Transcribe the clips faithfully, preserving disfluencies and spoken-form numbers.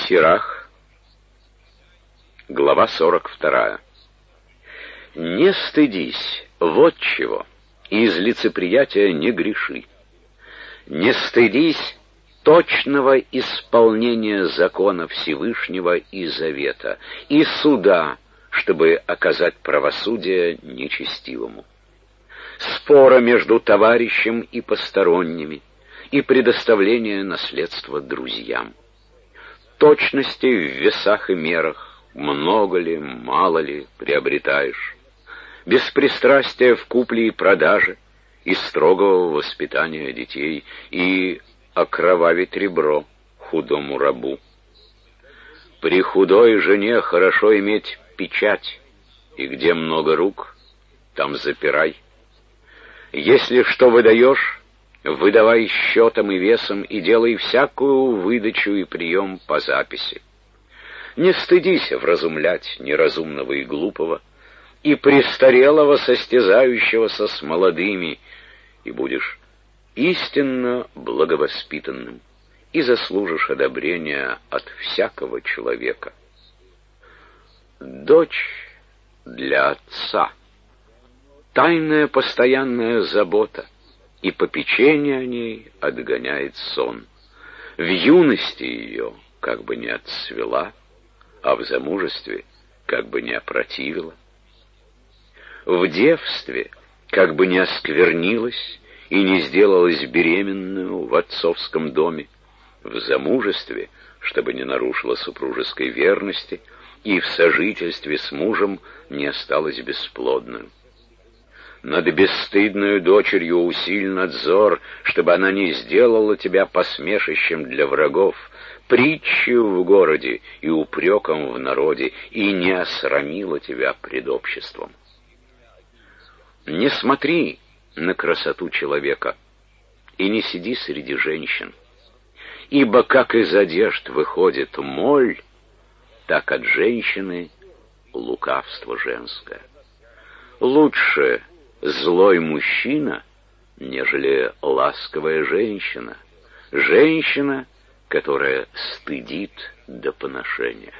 Сирах, глава сорок вторая. Не стыдись, вот чего, и из лицеприятия не греши. Не стыдись точного исполнения закона Всевышнего и завета, и суда, чтобы оказать правосудие нечестивому. Спора между товарищем и посторонними, и предоставление наследства друзьям. Точности в весах и мерах, много ли, мало ли приобретаешь. Беспристрастие в купле и продаже, и строгого воспитания детей, и окровавить ребро худому рабу. При худой жене хорошо иметь печать, и где много рук, там запирай. Если что выдаешь, выдавай счетом и весом, и делай всякую выдачу и прием по записи. Не стыдись вразумлять неразумного и глупого, и престарелого состязающегося с молодыми, и будешь истинно благовоспитанным, и заслужишь одобрения от всякого человека. Дочь для отца — тайная постоянная забота, и попечение о ней отгоняет сон. В юности ее как бы не отцвела, а в замужестве как бы не опротивила. В девстве как бы не осквернилась и не сделалась беременную в отцовском доме, в замужестве, чтобы не нарушила супружеской верности, и в сожительстве с мужем не осталась бесплодную. Над бесстыдную дочерью усиль надзор, чтобы она не сделала тебя посмешищем для врагов, притчей в городе и упреком в народе, и не осрамила тебя пред обществом. Не смотри на красоту человека и не сиди среди женщин, ибо как из одежд выходит моль, так от женщины лукавство женское. Лучше злой мужчина, нежели ласковая женщина, женщина, которая стыдит до поношения.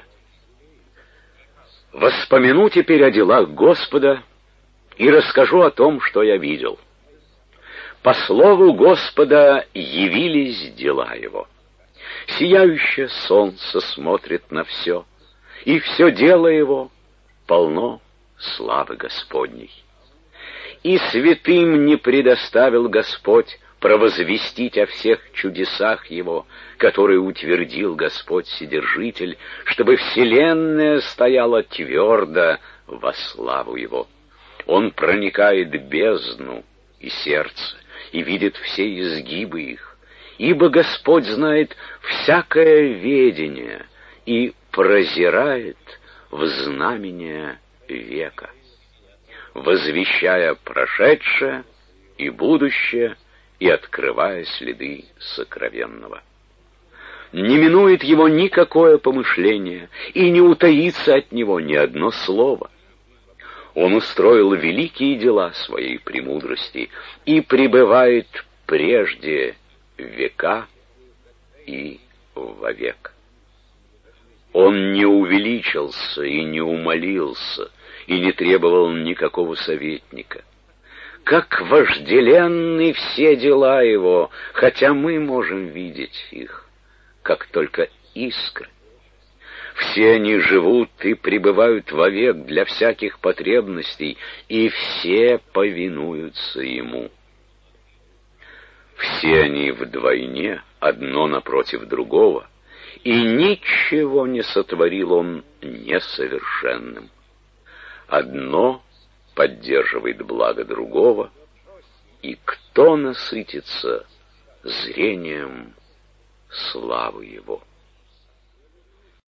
Воспомяну теперь о делах Господа и расскажу о том, что я видел. По слову Господа явились дела Его. Сияющее солнце смотрит на все, и все дело Его полно славы Господней. И святым не предоставил Господь провозвестить о всех чудесах Его, которые утвердил Господь Вседержитель, чтобы вселенная стояла твердо во славу Его. Он проникает в бездну и сердце, и видит все изгибы их, ибо Господь знает всякое ведение и прозирает в знамения века, возвещая прошедшее и будущее и открывая следы сокровенного. Не минует его никакое помышление, и не утаится от него ни одно слово. Он устроил великие дела своей премудрости и пребывает прежде века и вовек. Он не увеличился и не умолился, и не требовал никакого советника. Как вожделенны все дела его, хотя мы можем видеть их, как только искры. Все они живут и пребывают вовек для всяких потребностей, и все повинуются ему. Все они вдвойне, одно напротив другого, и ничего не сотворил он несовершенным. Одно поддерживает благо другого, и кто насытится зрением славы его?